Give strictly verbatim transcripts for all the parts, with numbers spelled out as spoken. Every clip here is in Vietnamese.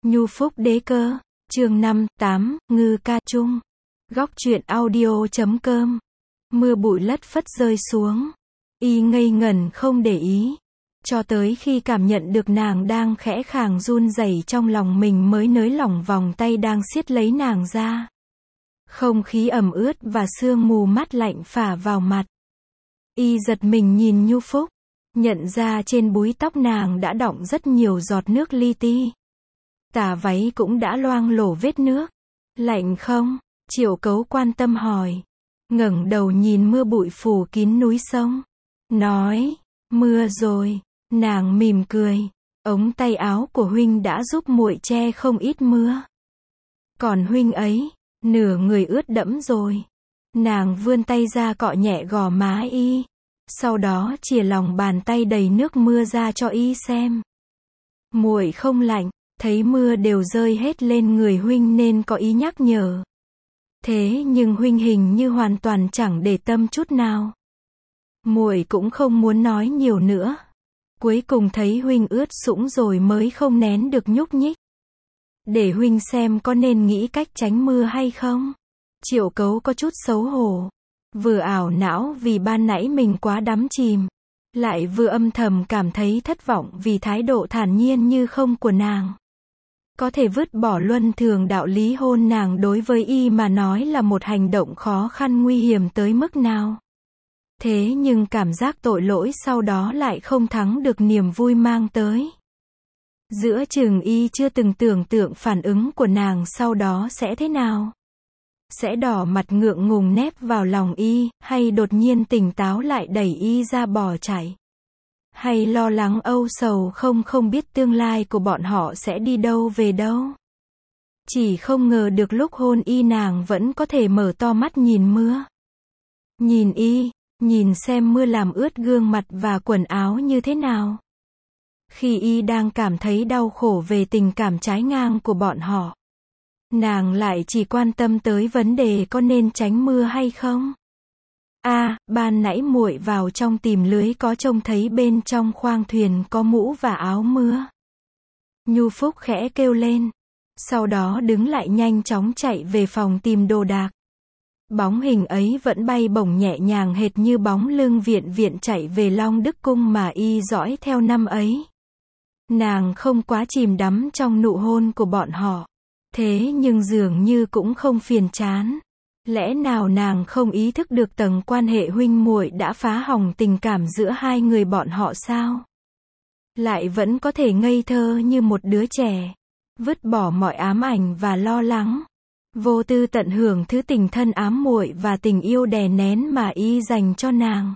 Nhu Phúc Đế Cơ, chương năm, tám, Ngư Ca Chung. Góc truyện audio chấm com. Mưa bụi lất phất rơi xuống. Y ngây ngẩn không để ý. Cho tới khi cảm nhận được nàng đang khẽ khàng run rẩy trong lòng mình mới nới lỏng vòng tay đang siết lấy nàng ra. Không khí ẩm ướt và sương mù mát lạnh phả vào mặt. Y giật mình nhìn Nhu Phúc. Nhận ra trên búi tóc nàng đã đọng rất nhiều giọt nước li ti. Tà váy cũng đã loang lổ vết nước. Lạnh không? Triệu Cấu quan tâm hỏi. Ngẩng đầu nhìn mưa bụi phủ kín núi sông. Nói, mưa rồi. Nàng mỉm cười. Ống tay áo của huynh đã giúp muội che không ít mưa. Còn huynh ấy, nửa người ướt đẫm rồi. Nàng vươn tay ra cọ nhẹ gò má y. Sau đó chìa lòng bàn tay đầy nước mưa ra cho y xem. Muội không lạnh. Thấy mưa đều rơi hết lên người huynh nên có ý nhắc nhở. Thế nhưng huynh hình như hoàn toàn chẳng để tâm chút nào. Muội cũng không muốn nói nhiều nữa. Cuối cùng thấy huynh ướt sũng rồi mới không nén được nhúc nhích. Để huynh xem có nên nghĩ cách tránh mưa hay không. Triệu Cấu có chút xấu hổ. Vừa ảo não vì ban nãy mình quá đắm chìm. Lại vừa âm thầm cảm thấy thất vọng vì thái độ thản nhiên như không của nàng. Có thể vứt bỏ luân thường đạo lý hôn nàng đối với y mà nói là một hành động khó khăn nguy hiểm tới mức nào. Thế nhưng cảm giác tội lỗi sau đó lại không thắng được niềm vui mang tới. Giữa chừng y chưa từng tưởng tượng phản ứng của nàng sau đó sẽ thế nào. Sẽ đỏ mặt ngượng ngùng nép vào lòng y, hay đột nhiên tỉnh táo lại đẩy y ra bỏ chạy. Hay lo lắng âu sầu không không biết tương lai của bọn họ sẽ đi đâu về đâu. Chỉ không ngờ được lúc hôn y nàng vẫn có thể mở to mắt nhìn mưa. Nhìn y, nhìn xem mưa làm ướt gương mặt và quần áo như thế nào. Khi y đang cảm thấy đau khổ về tình cảm trái ngang của bọn họ. Nàng lại chỉ quan tâm tới vấn đề có nên tránh mưa hay không. A, à, ban nãy muội vào trong tìm lưới có trông thấy bên trong khoang thuyền có mũ và áo mưa. Nhu Phúc khẽ kêu lên. Sau đó đứng lại nhanh chóng chạy về phòng tìm đồ đạc. Bóng hình ấy vẫn bay bổng nhẹ nhàng hệt như bóng lưng Viện Viện chạy về Long Đức Cung mà y dõi theo năm ấy. Nàng không quá chìm đắm trong nụ hôn của bọn họ. Thế nhưng dường như cũng không phiền chán. Lẽ nào nàng không ý thức được tầng quan hệ huynh muội đã phá hỏng tình cảm giữa hai người bọn họ sao? Lại vẫn có thể ngây thơ như một đứa trẻ. Vứt bỏ mọi ám ảnh và lo lắng. Vô tư tận hưởng thứ tình thân ám muội và tình yêu đè nén mà y dành cho nàng.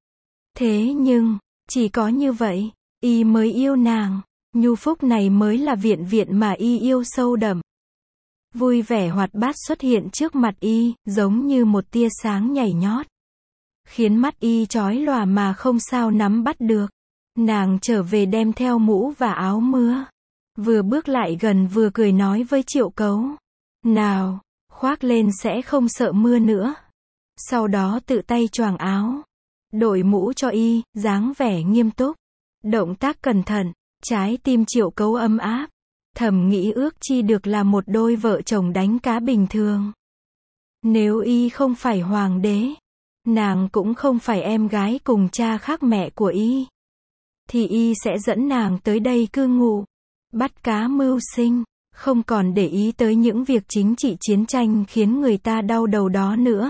Thế nhưng, chỉ có như vậy, y mới yêu nàng. Nhu Phúc này mới là Viện Viện mà y yêu sâu đậm. Vui vẻ hoạt bát xuất hiện trước mặt y, giống như một tia sáng nhảy nhót. Khiến mắt y chói lòa mà không sao nắm bắt được. Nàng trở về đem theo mũ và áo mưa. Vừa bước lại gần vừa cười nói với Triệu Cấu. Nào, khoác lên sẽ không sợ mưa nữa. Sau đó tự tay choàng áo. Đội mũ cho y, dáng vẻ nghiêm túc. Động tác cẩn thận, trái tim Triệu Cấu ấm áp. Thầm nghĩ ước chi được là một đôi vợ chồng đánh cá bình thường. Nếu y không phải hoàng đế, nàng cũng không phải em gái cùng cha khác mẹ của y, thì y sẽ dẫn nàng tới đây cư ngụ, bắt cá mưu sinh, không còn để ý tới những việc chính trị chiến tranh khiến người ta đau đầu đó nữa.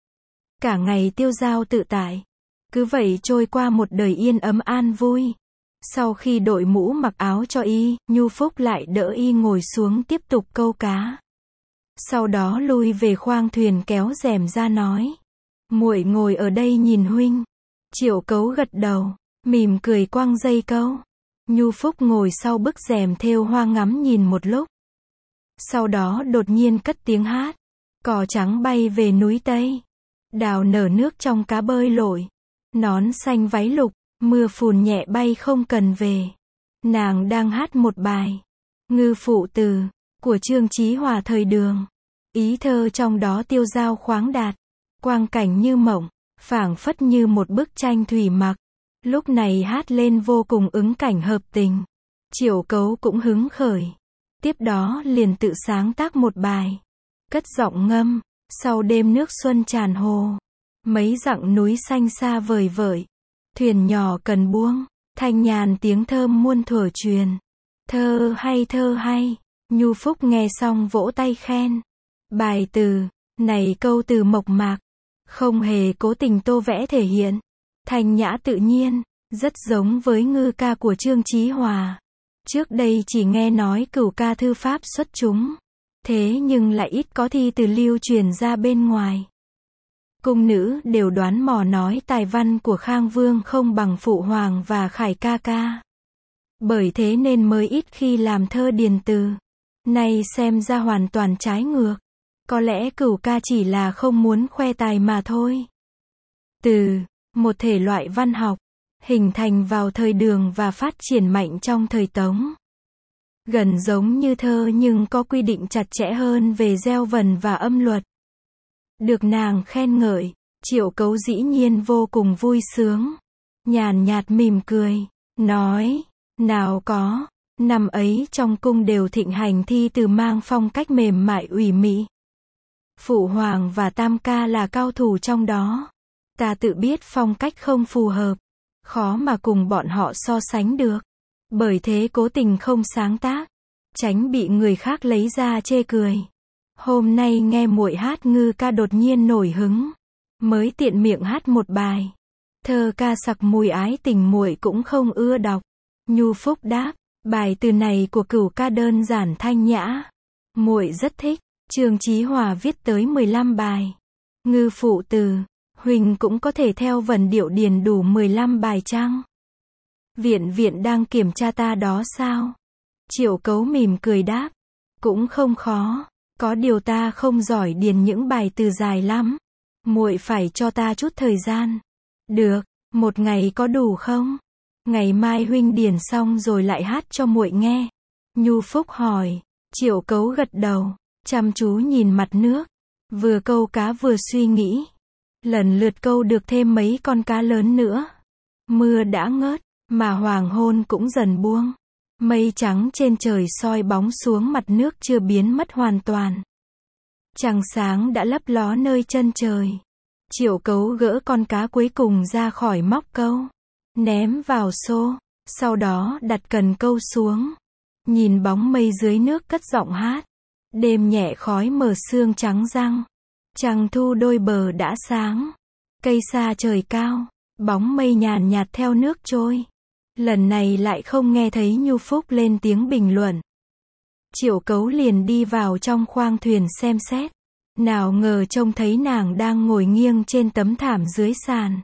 Cả ngày tiêu dao tự tại, cứ vậy trôi qua một đời yên ấm an vui. Sau khi đội mũ mặc áo cho y, Nhu Phúc lại đỡ y ngồi xuống tiếp tục câu cá. Sau đó lui về khoang thuyền kéo rèm ra nói. Muội ngồi ở đây nhìn huynh. Triệu Cấu gật đầu, mỉm cười quăng dây câu. Nhu Phúc ngồi sau bức rèm thêu hoa ngắm nhìn một lúc. Sau đó đột nhiên cất tiếng hát. Cò trắng bay về núi Tây. Đào nở nước trong cá bơi lội. Nón xanh váy lục. Mưa phùn nhẹ bay không cần về. Nàng đang hát một bài Ngư Phụ Từ của Trương Chí Hòa thời Đường. Ý thơ trong đó tiêu dao khoáng đạt, quang cảnh như mộng, phảng phất như một bức tranh thủy mặc. Lúc này hát lên vô cùng ứng cảnh hợp tình. Triệu Cấu cũng hứng khởi. Tiếp đó liền tự sáng tác một bài. Cất giọng ngâm, sau đêm nước xuân tràn hồ. Mấy dặm núi xanh xa vời vợi. Thuyền nhỏ cần buông, thanh nhàn tiếng thơm muôn thuở truyền. Thơ hay thơ hay, Nhu Phúc nghe xong vỗ tay khen. Bài từ, này câu từ mộc mạc, không hề cố tình tô vẽ thể hiện. Thanh nhã tự nhiên, rất giống với ngư ca của Trương Chí Hòa. Trước đây chỉ nghe nói cửu ca thư pháp xuất chúng. Thế nhưng lại ít có thi từ lưu truyền ra bên ngoài. Cung nữ đều đoán mò nói tài văn của Khang Vương không bằng Phụ Hoàng và Khải ca ca. Bởi thế nên mới ít khi làm thơ điền từ. Nay xem ra hoàn toàn trái ngược. Có lẽ cửu ca chỉ là không muốn khoe tài mà thôi. Từ, một thể loại văn học, hình thành vào thời Đường và phát triển mạnh trong thời Tống. Gần giống như thơ nhưng có quy định chặt chẽ hơn về gieo vần và âm luật. Được nàng khen ngợi, Triệu Cấu dĩ nhiên vô cùng vui sướng. Nhàn nhạt mỉm cười, nói, nào có, năm ấy trong cung đều thịnh hành thi từ mang phong cách mềm mại ủy mị. Phụ Hoàng và Tam ca là cao thủ trong đó. Ta tự biết phong cách không phù hợp, khó mà cùng bọn họ so sánh được. Bởi thế cố tình không sáng tác, tránh bị người khác lấy ra chê cười. Hôm nay nghe muội hát ngư ca đột nhiên nổi hứng, mới tiện miệng hát một bài. Thơ ca sặc mùi ái tình muội cũng không ưa đọc. Nhu Phúc đáp, bài từ này của cửu ca đơn giản thanh nhã, muội rất thích. Trương Chí Hòa viết tới mười lăm bài. Ngư phụ từ, huỳnh cũng có thể theo vần điệu điền đủ mười lăm bài chăng? Viện viện đang kiểm tra ta đó sao? Triệu Cấu mỉm cười đáp, cũng không khó, có điều ta không giỏi điền những bài từ dài lắm. Muội phải cho ta chút thời gian. Được, một ngày có đủ không? Ngày mai huynh điền xong rồi lại hát cho muội nghe. Nhu Phúc hỏi. Triệu Cấu gật đầu, chăm chú nhìn mặt nước, vừa câu cá vừa suy nghĩ. Lần lượt câu được thêm mấy con cá lớn nữa. Mưa đã ngớt, mà hoàng hôn cũng dần buông. Mây trắng trên trời soi bóng xuống mặt nước chưa biến mất hoàn toàn. Trăng sáng đã lấp ló nơi chân trời. Triệu Cấu gỡ con cá cuối cùng ra khỏi móc câu, ném vào xô, sau đó đặt cần câu xuống. Nhìn bóng mây dưới nước cất giọng hát. Đêm nhẹ khói mờ sương trắng răng. Trăng thu đôi bờ đã sáng. Cây xa trời cao, bóng mây nhàn nhạt theo nước trôi. Lần này lại không nghe thấy Nhu Phúc lên tiếng bình luận. Triệu Cấu liền đi vào trong khoang thuyền xem xét. Nào ngờ trông thấy nàng đang ngồi nghiêng trên tấm thảm dưới sàn.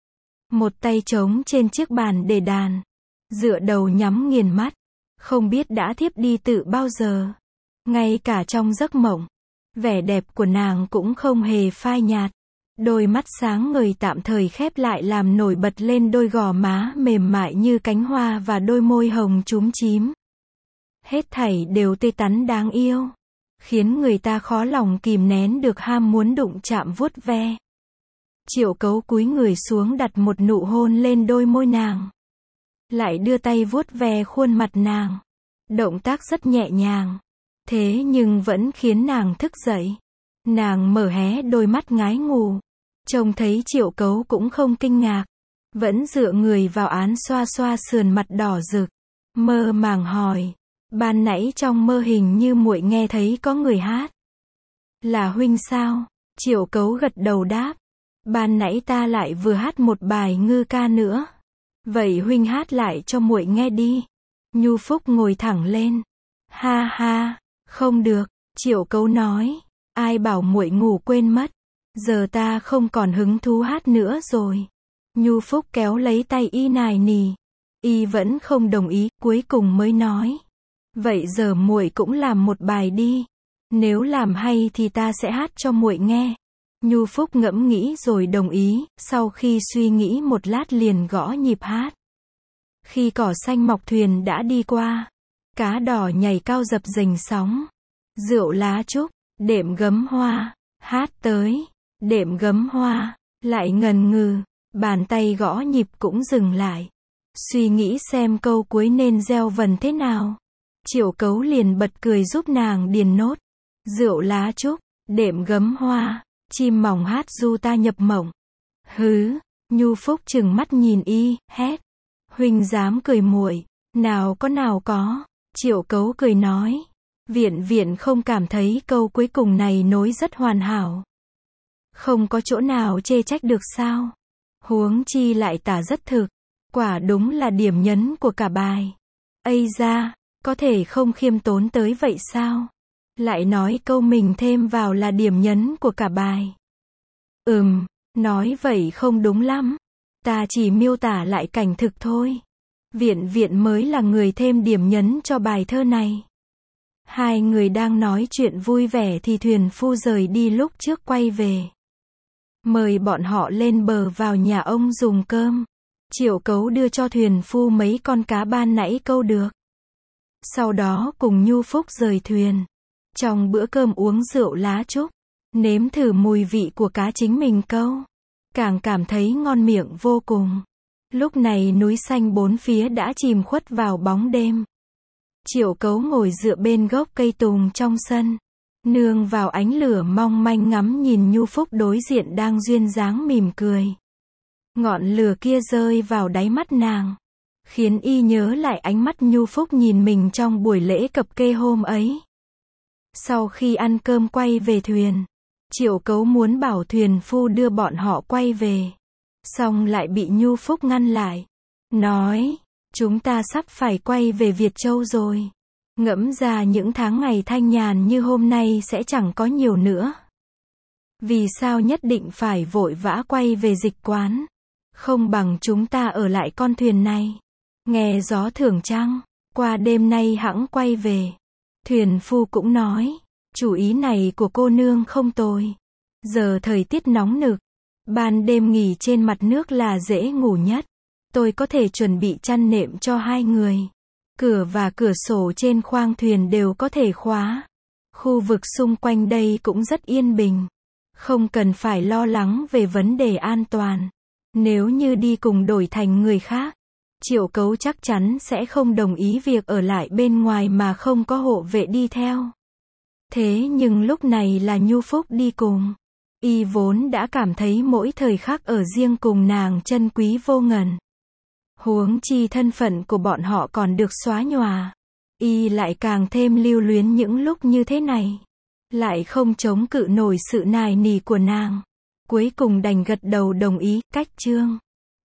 Một tay trống trên chiếc bàn để đàn. Dựa đầu nhắm nghiền mắt. Không biết đã thiếp đi từ bao giờ. Ngay cả trong giấc mộng, vẻ đẹp của nàng cũng không hề phai nhạt. Đôi mắt sáng ngời tạm thời khép lại làm nổi bật lên đôi gò má mềm mại như cánh hoa và đôi môi hồng chúm chím. Hết thảy đều tươi tắn đáng yêu, khiến người ta khó lòng kìm nén được ham muốn đụng chạm vuốt ve. Triệu Cấu cúi người xuống đặt một nụ hôn lên đôi môi nàng. Lại đưa tay vuốt ve khuôn mặt nàng. Động tác rất nhẹ nhàng. Thế nhưng vẫn khiến nàng thức dậy. Nàng mở hé đôi mắt ngái ngủ. Trông thấy Triệu Cấu cũng không kinh ngạc. Vẫn dựa người vào án xoa xoa sườn mặt đỏ rực. Mơ màng hỏi. Ban nãy trong mơ hình như muội nghe thấy có người hát. Là huynh sao? Triệu Cấu gật đầu đáp. Ban nãy ta lại vừa hát một bài ngư ca nữa. Vậy huynh hát lại cho muội nghe đi. Nhu Phúc ngồi thẳng lên. Ha ha, không được, Triệu Cấu nói. Ai bảo muội ngủ quên mất. Giờ ta không còn hứng thú hát nữa rồi. Nhu Phúc kéo lấy tay y nài nỉ. Y vẫn không đồng ý, cuối cùng mới nói. Vậy giờ muội cũng làm một bài đi. Nếu làm hay thì ta sẽ hát cho muội nghe. Nhu Phúc ngẫm nghĩ rồi đồng ý, sau khi suy nghĩ một lát liền gõ nhịp hát. Khi cỏ xanh mọc thuyền đã đi qua. Cá đỏ nhảy cao dập dềnh sóng. Rượu lá trúc, đệm gấm hoa, hát tới, đệm gấm hoa, lại ngần ngừ, bàn tay gõ nhịp cũng dừng lại. Suy nghĩ xem câu cuối nên gieo vần thế nào. Triệu Cấu liền bật cười giúp nàng điền nốt. Rượu lá trúc, đệm gấm hoa, chim mỏng hát du ta nhập mộng. Hứ, Nhu Phúc trừng mắt nhìn y, hét. Huynh dám cười muội, nào có nào có. Triệu Cấu cười nói. Viện viện không cảm thấy câu cuối cùng này nối rất hoàn hảo. Không có chỗ nào chê trách được sao. Huống chi lại tả rất thực. Quả đúng là điểm nhấn của cả bài. Ây da, có thể không khiêm tốn tới vậy sao? Lại nói câu mình thêm vào là điểm nhấn của cả bài. Ừm, nói vậy không đúng lắm. Ta chỉ miêu tả lại cảnh thực thôi. Viện viện mới là người thêm điểm nhấn cho bài thơ này. Hai người đang nói chuyện vui vẻ thì thuyền phu rời đi lúc trước quay về. Mời bọn họ lên bờ vào nhà ông dùng cơm. Triệu Cấu đưa cho thuyền phu mấy con cá ban nãy câu được. Sau đó cùng Nhu Phúc rời thuyền. Trong bữa cơm uống rượu lá trúc. Nếm thử mùi vị của cá chính mình câu. Càng cảm thấy ngon miệng vô cùng. Lúc này núi xanh bốn phía đã chìm khuất vào bóng đêm. Triệu Cấu ngồi dựa bên gốc cây tùng trong sân. Nương vào ánh lửa mong manh ngắm nhìn Nhu Phúc đối diện đang duyên dáng mỉm cười. Ngọn lửa kia rơi vào đáy mắt nàng. Khiến y nhớ lại ánh mắt Nhu Phúc nhìn mình trong buổi lễ cập kê hôm ấy. Sau khi ăn cơm quay về thuyền. Triệu Cấu muốn bảo thuyền phu đưa bọn họ quay về. Xong lại bị Nhu Phúc ngăn lại. Nói, chúng ta sắp phải quay về Việt Châu rồi. Ngẫm ra những tháng ngày thanh nhàn như hôm nay sẽ chẳng có nhiều nữa. Vì sao nhất định phải vội vã quay về dịch quán? Không bằng chúng ta ở lại con thuyền này. Nghe gió thưởng trăng, qua đêm nay hẵng quay về. Thuyền phu cũng nói, chủ ý này của cô nương không tồi. Giờ thời tiết nóng nực, ban đêm nghỉ trên mặt nước là dễ ngủ nhất. Tôi có thể chuẩn bị chăn nệm cho hai người. Cửa và cửa sổ trên khoang thuyền đều có thể khóa. Khu vực xung quanh đây cũng rất yên bình. Không cần phải lo lắng về vấn đề an toàn. Nếu như đi cùng đổi thành người khác, Triệu Cấu chắc chắn sẽ không đồng ý việc ở lại bên ngoài mà không có hộ vệ đi theo. Thế nhưng lúc này là Nhu Phúc đi cùng. Y vốn đã cảm thấy mỗi thời khắc ở riêng cùng nàng chân quý vô ngần. Huống chi thân phận của bọn họ còn được xóa nhòa. Y lại càng thêm lưu luyến những lúc như thế này. Lại không chống cự nổi sự nài nỉ của nàng. Cuối cùng đành gật đầu đồng ý, cách chương.